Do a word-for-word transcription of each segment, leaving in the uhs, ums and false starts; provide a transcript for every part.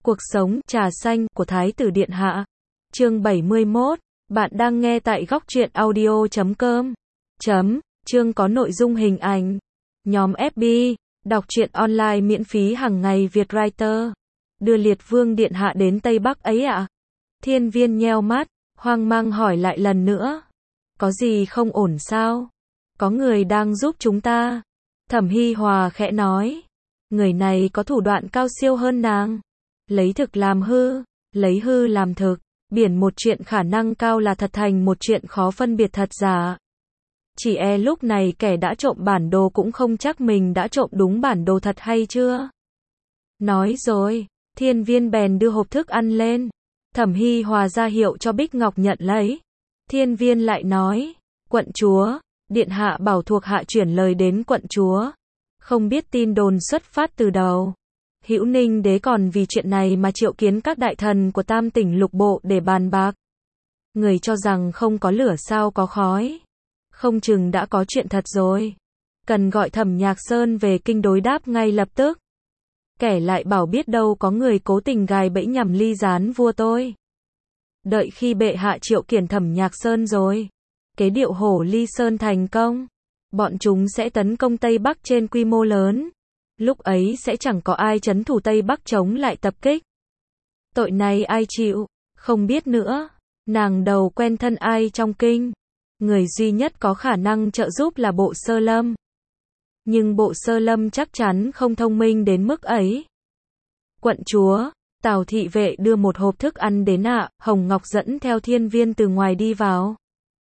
Cuộc sống trà xanh của Thái tử Điện Hạ. Chương bảy mươi mốt. Bạn đang nghe tại góc truyện audio chấm com. Chấm. Chương có nội dung hình ảnh. Nhóm ép bê. Đọc truyện online miễn phí hàng ngày Việt Writer. Đưa Liệt Vương Điện Hạ đến Tây Bắc ấy ạ? À? Thiên Viên nheo mắt, hoang mang hỏi lại lần nữa. Có gì không ổn sao? Có người đang giúp chúng ta. Thẩm Hi Hòa khẽ nói. Người này có thủ đoạn cao siêu hơn nàng. Lấy thực làm hư, lấy hư làm thực, biển một chuyện khả năng cao là thật thành một chuyện khó phân biệt thật giả. Chỉ e lúc này kẻ đã trộm bản đồ cũng không chắc mình đã trộm đúng bản đồ thật hay chưa. Nói rồi, Thiên Viên bèn đưa hộp thức ăn lên. Thẩm Hi Hòa ra hiệu cho Bích Ngọc nhận lấy. Thiên Viên lại nói, quận chúa, Điện Hạ bảo thuộc hạ chuyển lời đến quận chúa. Không biết tin đồn xuất phát từ đầu. Hữu Ninh đế còn vì chuyện này mà triệu kiến các đại thần của tam tỉnh lục bộ để bàn bạc. Người cho rằng không có lửa sao có khói. Không chừng đã có chuyện thật rồi. Cần gọi Thẩm Nhạc Sơn về kinh đối đáp ngay lập tức. Kẻ lại bảo biết đâu có người cố tình gài bẫy nhằm ly gián vua tôi. Đợi khi bệ hạ triệu kiển Thẩm Nhạc Sơn rồi, kế điệu hổ ly sơn thành công, bọn chúng sẽ tấn công Tây Bắc trên quy mô lớn. Lúc ấy sẽ chẳng có ai trấn thủ Tây Bắc chống lại tập kích. Tội này ai chịu, không biết nữa. Nàng đầu quen thân ai trong kinh. Người duy nhất có khả năng trợ giúp là Bộ Sơ Lâm. Nhưng Bộ Sơ Lâm chắc chắn không thông minh đến mức ấy. Quận chúa, Tào thị vệ đưa một hộp thức ăn đến ạ. Hồng Ngọc dẫn theo Thiên Viên từ ngoài đi vào.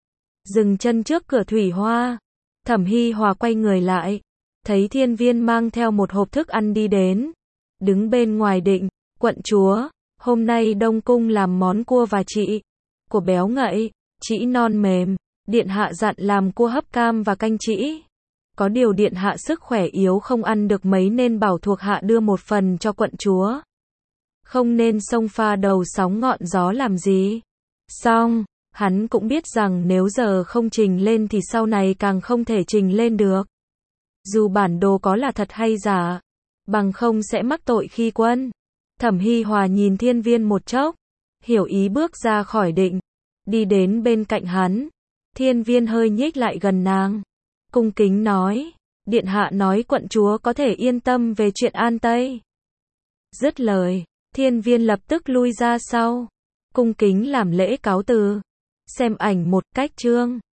Dừng chân trước cửa thủy hoa. Thẩm Hi Hòa quay người lại. Thấy Thiên Viên mang theo một hộp thức ăn đi đến. Đứng bên ngoài định, quận chúa, hôm nay Đông Cung làm món cua và chỉ của béo ngậy, chỉ non mềm. Điện hạ dặn làm cua hấp cam và canh chỉ. Có điều điện hạ sức khỏe yếu không ăn được mấy nên bảo thuộc hạ đưa một phần cho quận chúa. Không nên xông pha đầu sóng ngọn gió làm gì. Xong, hắn cũng biết rằng nếu giờ không trình lên thì sau này càng không thể trình lên được. Dù bản đồ có là thật hay giả, bằng không sẽ mắc tội khi quân. Thẩm Hi Hòa nhìn Thiên Viên một chốc, hiểu ý bước ra khỏi định, đi đến bên cạnh hắn. Thiên Viên hơi nhích lại gần nàng, cung kính nói, điện hạ nói quận chúa có thể yên tâm về chuyện An Tây. Dứt lời, Thiên Viên lập tức lui ra sau, cung kính làm lễ cáo từ. Xem ảnh một cách chương.